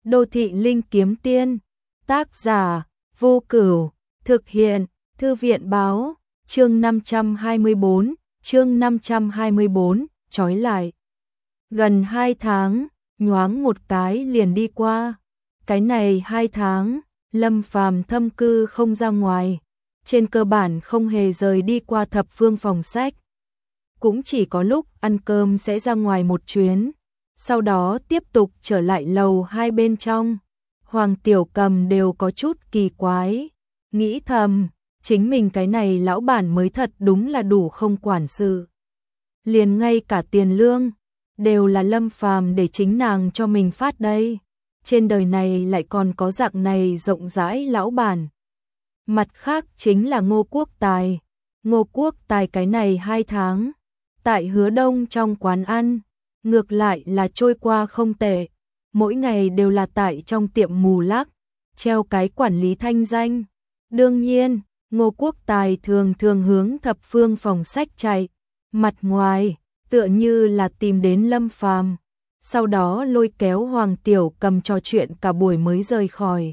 Đô thị linh kiếm tiên, tác giả, Vô Cửu, thực hiện, Thư viện báo, chương 524, trói lại. Gần 2 tháng, nhoáng một cái liền đi qua. Cái này 2 tháng, Lâm Phàm thâm cư không ra ngoài, trên cơ bản không hề rời đi qua thập phương phòng sách. Cũng chỉ có lúc ăn cơm sẽ ra ngoài một chuyến, sau đó tiếp tục trở lại lầu 2 bên trong. Hoàng Tiểu Cầm đều có chút kỳ quái, nghĩ thầm, chính mình cái này lão bản mới thật đúng là đủ không quản sự. Liền ngay cả tiền lương đều là Lâm Phàm để chính nàng cho mình phát đây. Trên đời này lại còn có dạng này rộng rãi lão bản. Mặt khác chính là Ngô Quốc Tài. Ngô Quốc Tài cái này 2 tháng, tại Hứa Đông trong quán ăn, ngược lại là trôi qua không tệ. Mỗi ngày đều là tại trong tiệm mù lắc, treo cái quản lý thanh danh. Đương nhiên, Ngô Quốc Tài thường thường hướng thập phương phòng sách chạy, mặt ngoài tựa như là tìm đến Lâm Phàm, sau đó lôi kéo Hoàng Tiểu Cầm trò chuyện cả buổi mới rời khỏi.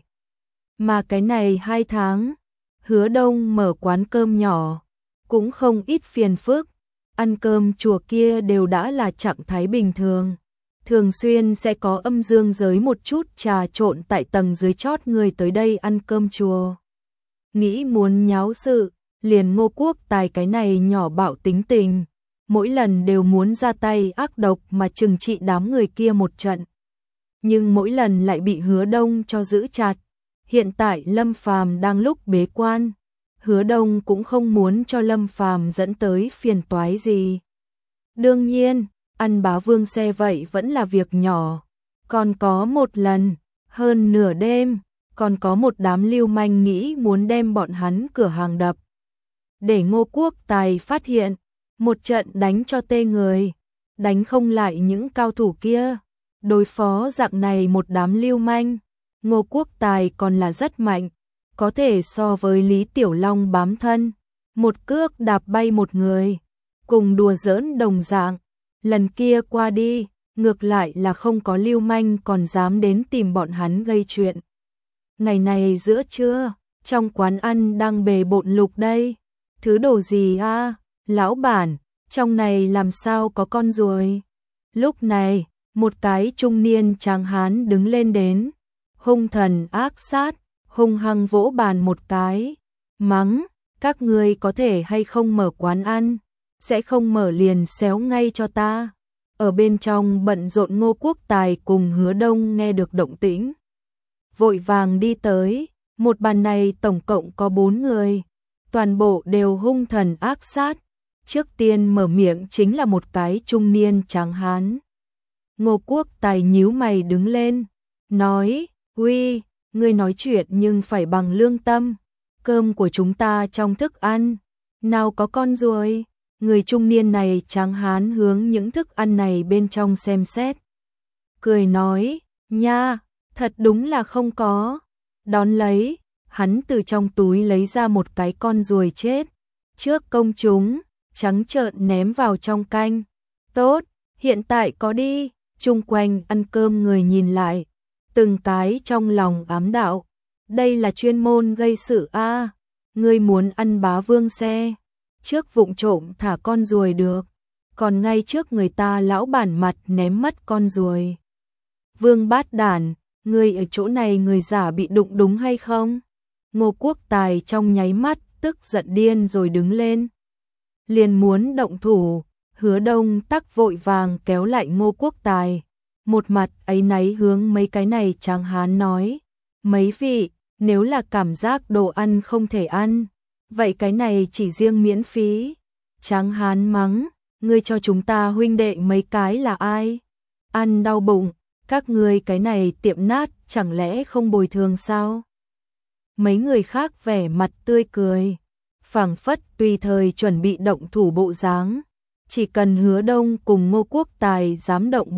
Mà cái này 2 tháng, Hứa Đông mở quán cơm nhỏ, cũng không ít phiền phức, ăn cơm chùa kia đều đã là trạng thái bình thường. Thường xuyên sẽ có âm dương giới một chút trà trộn tại tầng dưới chót người tới đây ăn cơm chùa. Nghĩ muốn nháo sự, liền Ngô Quốc Tài cái này nhỏ bạo tính tình, mỗi lần đều muốn ra tay ác độc mà trừng trị đám người kia một trận. Nhưng mỗi lần lại bị Hứa Đông cho giữ chặt. Hiện tại Lâm Phàm đang lúc bế quan, Hứa Đông cũng không muốn cho Lâm Phàm dẫn tới phiền toái gì. Đương nhiên, ăn bá vương xe vậy vẫn là việc nhỏ. Còn có một lần, hơn nửa đêm, còn có một đám lưu manh nghĩ muốn đem bọn hắn cửa hàng đập. Để Ngô Quốc Tài phát hiện, một trận đánh cho tê người, đánh không lại những cao thủ kia. Đối phó dạng này một đám lưu manh, Ngô Quốc Tài còn là rất mạnh, có thể so với Lý Tiểu Long bám thân, một cước đạp bay một người, cùng đùa giỡn đồng dạng. Lần kia qua đi, ngược lại là không có lưu manh còn dám đến tìm bọn hắn gây chuyện. Ngày này giữa trưa, trong quán ăn đang bề bộn lục đây. Thứ đồ gì a? Lão bản, trong này làm sao có con ruồi? Lúc này, một cái trung niên tráng hán đứng lên đến, hung thần ác sát, hung hăng vỗ bàn một cái, mắng, các ngươi có thể hay không mở quán ăn, sẽ không mở liền xéo ngay cho ta. Ở bên trong bận rộn Ngô Quốc Tài cùng Hứa Đông nghe được động tĩnh, vội vàng đi tới. Một bàn này tổng cộng có 4 người, toàn bộ đều hung thần ác sát. Trước tiên mở miệng chính là một cái trung niên tráng hán. Ngô Quốc Tài nhíu mày đứng lên, nói, uy, ngươi nói chuyện nhưng phải bằng lương tâm, cơm của chúng ta trong thức ăn, nào có con ruồi. Người trung niên này tráng hán hướng những thức ăn này bên trong xem xét, cười nói, nha, thật đúng là không có. Đón lấy, hắn từ trong túi lấy ra một cái con ruồi chết, trước công chúng, trắng trợn ném vào trong canh. Tốt, hiện tại có đi. Chung quanh ăn cơm người nhìn lại, từng cái trong lòng ám đạo, đây là chuyên môn gây sự a. Ngươi muốn ăn bá vương xe, trước vụng trộm thả con ruồi được, còn ngay trước người ta lão bản mặt ném mất con ruồi. Vương bát đản, ngươi ở chỗ này người giả bị đụng đúng hay không? Ngô Quốc Tài trong nháy mắt tức giận điên rồi đứng lên, liền muốn động thủ. Hứa Đông tắc vội vàng kéo lại Ngô Quốc Tài, một mặt áy náy hướng mấy cái này tráng hán nói, mấy vị, nếu là cảm giác đồ ăn không thể ăn, vậy cái này chỉ riêng miễn phí. Tráng hán mắng, ngươi cho chúng ta huynh đệ mấy cái là ai? Ăn đau bụng, các ngươi cái này tiệm nát chẳng lẽ không bồi thường sao? Mấy người khác vẻ mặt tươi cười, phảng phất tùy thời chuẩn bị động thủ bộ dáng. Chỉ cần Hứa Đông cùng Ngô Quốc Tài dám động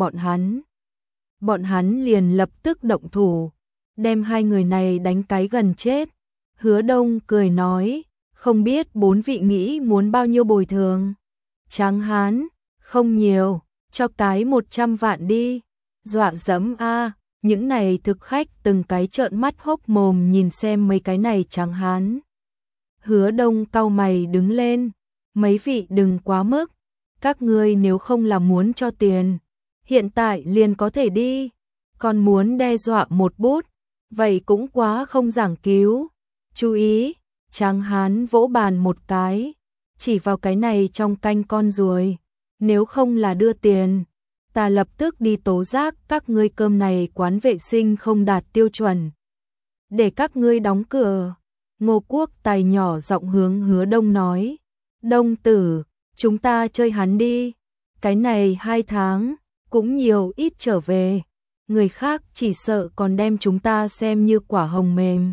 bọn hắn liền lập tức động thủ, đem hai người này đánh cái gần chết. Hứa Đông cười nói, không biết 4 vị nghĩ muốn bao nhiêu bồi thường? Tráng hán, không nhiều, cho cái 100 vạn đi. Dọa dẫm a, Những này thực khách từng cái trợn mắt hốc mồm nhìn xem mấy cái này tráng hán. Hứa Đông cau mày đứng lên, mấy vị đừng quá mức, các ngươi nếu không là muốn cho tiền, hiện tại liền có thể đi, còn muốn đe dọa một bút, vậy cũng quá không giảng cứu. Chú ý, tráng hán vỗ bàn một cái, chỉ vào cái này trong canh con ruồi, nếu không là đưa tiền, ta lập tức đi tố giác các ngươi cơm này quán vệ sinh không đạt tiêu chuẩn. Để các ngươi đóng cửa. Ngô Quốc Tài nhỏ giọng hướng Hứa Đông nói, Đông tử, chúng ta chơi hắn đi, cái này 2 tháng, cũng nhiều ít trở về, người khác chỉ sợ còn đem chúng ta xem như quả hồng mềm.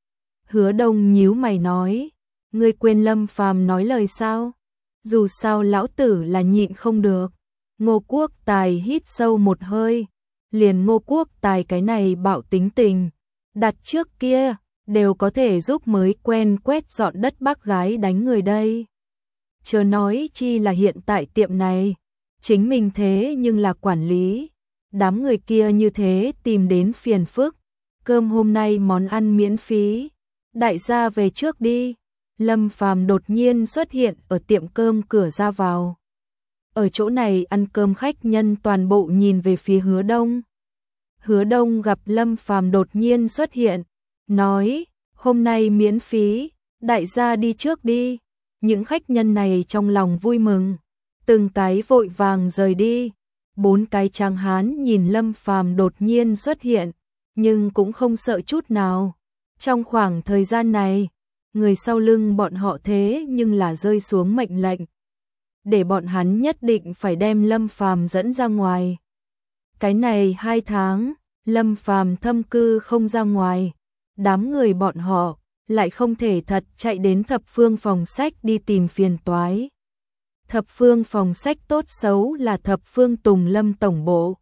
Hứa Đông nhíu mày nói, ngươi quên Lâm Phàm nói lời sao? Dù sao lão tử là nhịn không được. Ngô Quốc Tài hít sâu một hơi, liền Ngô Quốc Tài cái này bạo tính tình, đặt trước kia, đều có thể giúp mới quen quét dọn đất bác gái đánh người đây. Chớ nói chi là hiện tại tiệm này, chính mình thế nhưng là quản lý, đám người kia như thế tìm đến phiền phức, cơm hôm nay món ăn miễn phí, đại gia về trước đi. Lâm Phàm đột nhiên xuất hiện ở tiệm cơm cửa ra vào. Ở chỗ này ăn cơm khách nhân toàn bộ nhìn về phía Hứa Đông. Hứa Đông gặp Lâm Phàm đột nhiên xuất hiện, nói, hôm nay miễn phí, đại gia đi trước đi. Những khách nhân này trong lòng vui mừng, từng cái vội vàng rời đi. 4 cái tráng hán nhìn Lâm Phàm đột nhiên xuất hiện, nhưng cũng không sợ chút nào. Trong khoảng thời gian này, người sau lưng bọn họ thế nhưng là rơi xuống mệnh lệnh, để bọn hắn nhất định phải đem Lâm Phàm dẫn ra ngoài. Cái này 2 tháng, Lâm Phàm thâm cư không ra ngoài, đám người bọn họ lại không thể thật chạy đến Thập Phương phòng sách đi tìm phiền toái. Thập Phương phòng sách tốt xấu là Thập Phương Tùng Lâm tổng bộ.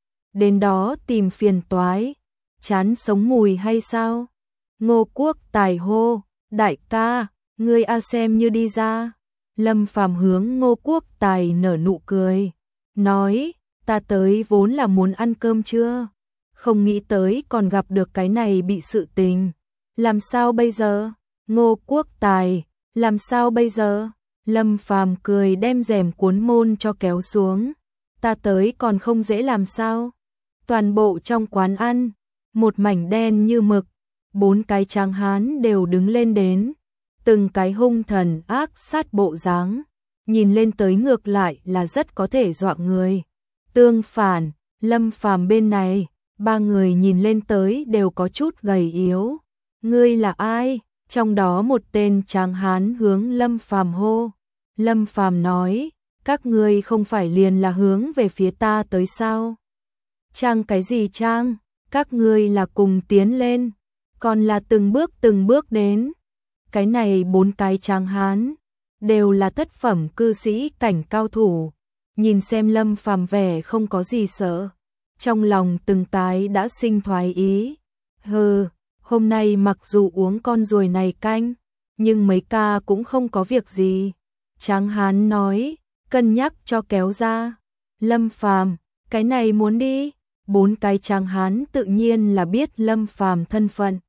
Đến đó tìm phiền toái, chán sống mùi hay sao? Ngô Quốc Tài hô, đại ca, ngươi a xem như đi ra. Lâm Phàm hướng Ngô Quốc Tài nở nụ cười, nói, ta tới vốn là muốn ăn cơm trưa, không nghĩ tới còn gặp được cái này bị sự tình. Làm sao bây giờ? Ngô Quốc Tài, làm sao bây giờ? Lâm Phàm cười đem rèm cuốn môn cho kéo xuống, ta tới còn không dễ làm sao? Toàn bộ trong quán ăn, một mảnh đen như mực, 4 cái tráng hán đều đứng lên đến, từng cái hung thần ác sát bộ dáng, nhìn lên tới ngược lại là rất có thể dọa người. Tương phản, Lâm Phàm bên này, 3 người nhìn lên tới đều có chút gầy yếu. Ngươi là ai? Trong đó một tên tráng hán hướng Lâm Phàm hô. Lâm Phàm nói, các ngươi không phải liền là hướng về phía ta tới sao? Trang cái gì trang? Các ngươi là cùng tiến lên, còn là từng bước đến. Cái này 4 cái tráng hán đều là thất phẩm cư sĩ cảnh cao thủ, nhìn xem Lâm Phàm vẻ không có gì sợ, trong lòng từng cái đã sinh thoái ý. Hừ, hôm nay mặc dù uống con ruồi này canh, nhưng mấy ca cũng không có việc gì. Tráng hán nói, cân nhắc cho kéo ra. Lâm Phàm, cái này muốn đi. 4 cái tráng hán tự nhiên là biết Lâm Phàm thân phận.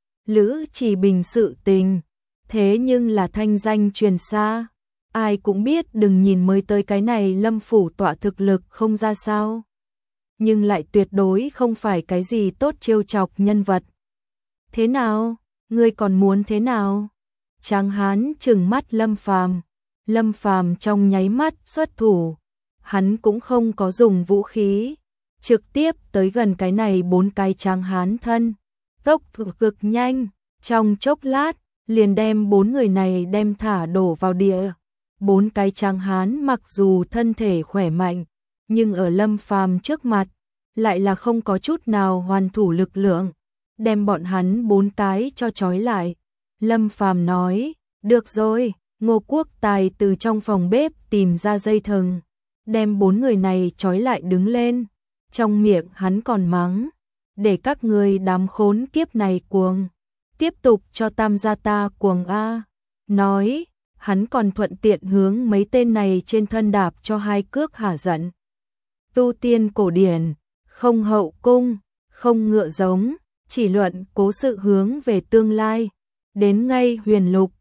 Lữ Chỉ Bình sự tình, thế nhưng là thanh danh truyền xa, ai cũng biết đừng nhìn mới tới cái này Lâm phủ tọa thực lực không ra sao, nhưng lại tuyệt đối không phải cái gì tốt trêu chọc nhân vật. Thế nào, ngươi còn muốn thế nào? Tráng hán trừng mắt Lâm Phàm. Lâm Phàm trong nháy mắt xuất thủ, hắn cũng không có dùng vũ khí, trực tiếp tới gần cái này 4 cái tráng hán thân, tốc độ cực nhanh, trong chốc lát liền đem 4 người này đem thả đổ vào địa. 4 cái tráng hán mặc dù thân thể khỏe mạnh, nhưng ở Lâm Phàm trước mặt lại là không có chút nào hoàn thủ lực lượng, đem bọn hắn 4 cái cho trói lại. Lâm Phàm nói, được rồi. Ngô Quốc Tài từ trong phòng bếp tìm ra dây thừng, đem 4 người này trói lại đứng lên, trong miệng hắn còn mắng, để các người đám khốn kiếp này cuồng, tiếp tục cho tam gia ta cuồng a. Nói, hắn còn thuận tiện hướng mấy tên này trên thân đạp cho 2 cước hả giận. Tu tiên cổ điển, không hậu cung, không ngựa giống, chỉ luận cố sự hướng về tương lai. Đến ngay Huyền Lục,